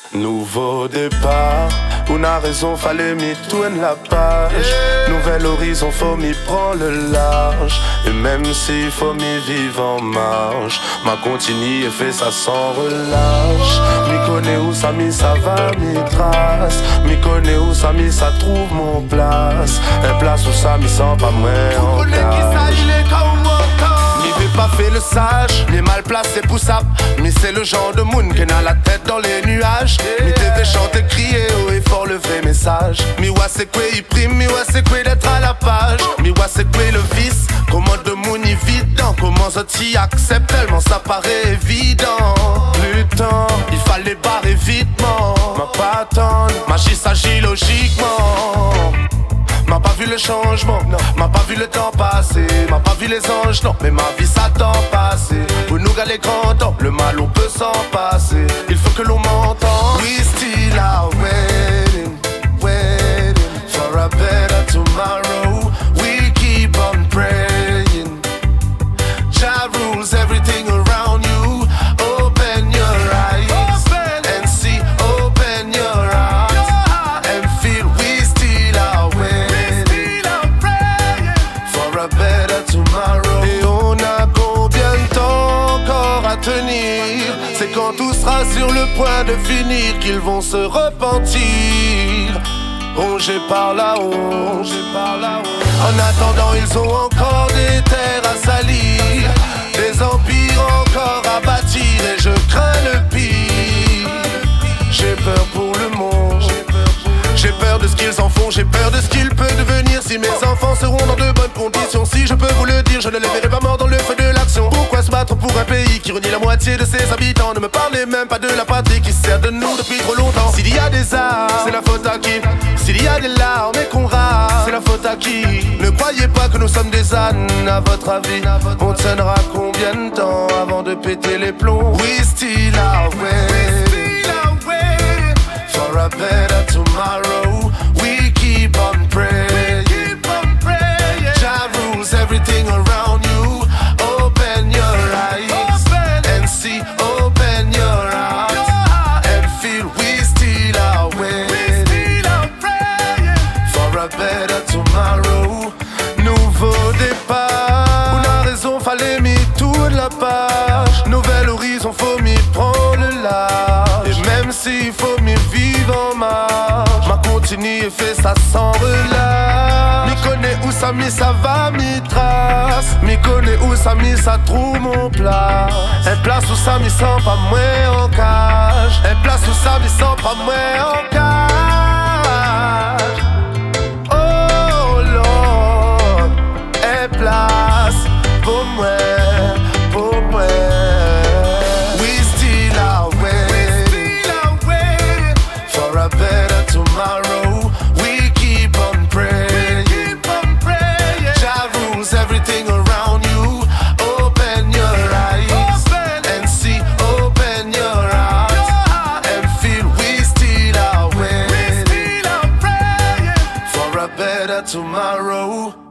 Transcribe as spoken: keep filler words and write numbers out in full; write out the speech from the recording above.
Nouveau départ, on a raison, fallait m'y tourner la page. Nouvel horizon, faut m'y prendre le large. Et même s'il faut m'y vivre en marge, m'a continue et fait ça sans relâche. M'y connais où ça m'y ça va, m'y trace. M'y connais où ça m'y ça trouve mon place. Un place où ça m'y sent pas moins en cage. M'y vais pas fait le sage, m'y mal placé pour ça. Mais c'est le genre de moon qui n'a la tête dans les nuages. Mi devait chanter, crier haut et fort le vrai message. Mi wa c'est quoi il prime, mi wa c'est quoi d'être à la page. Mi wa c'est quoi le vice, comment de moon évident. Comment ça t'y accepte tellement ça paraît évident. Plus de temps, il fallait barrer vitement. M'a pas attendre, magie s'agit logiquement. M'a pas vu le changement, non. M'a pas vu le temps passer. M'a pas vu les anges, non. Mais ma vie s'attend passer. Pour nous les grands temps, le mal on peut s'en passer. Il faut que l'on m'entende. We still are waiting, waiting for a better tomorrow. We keep on praying. Jah rules everything around you. Open your eyes open. And see, open your heart and feel we still are waiting for a better tomorrow. Et on a combien de temps encore à tenir? C'est quand tout sera sur le point de finir qu'ils vont se repentir. Rongés par la honte, en attendant ils ont encore des terres à salir, des empires encore à bâtir. Et je crains le pire. J'ai peur pour le monde, j'ai peur de ce qu'ils en font, j'ai peur de ce qu'il peut devenir si mes enfants seront dans de bonnes conditions. Si je peux vous le dire, je ne les verrai pas morts dans le feu de l'action. Pourquoi se battre pour un pays qui renie la moitié de ses habitants? Ne me parlez même pas de la patrie qui sert de nous depuis trop longtemps. S'il y a des armes, c'est la faute à qui? S'il y a des larmes et qu'on rate, c'est la faute à qui? Ne croyez pas que nous sommes des ânes, à votre avis. On tiendra combien de temps avant de péter les plombs? We still are waiting for a better tomorrow. We keep on praying. Jah rules everything around you. Open your eyes and see, open your heart and feel we still are waiting for a better tomorrow. Nouveau départ, on a raison, fallait m'y tourner la page. Nouvel horizon, faut m'y prendre le large. Et même s'il faut m'y vivre en marge, m'a continue et fait ça sans relâche. M'y connais où ça m'y ça va, m'y trace. M'y connais où ça m'y ça trouve mon place. Un place où ça m'y sent pas moins en cage. Un place où ça m'y sent pas moins en cage. Oh Lord, un place pour moi, pour moi. We still are waiting for a better tomorrow. We keep on praying. Jah rules everything around you. Open your eyes and see, open your heart and feel we still are waiting for a better tomorrow.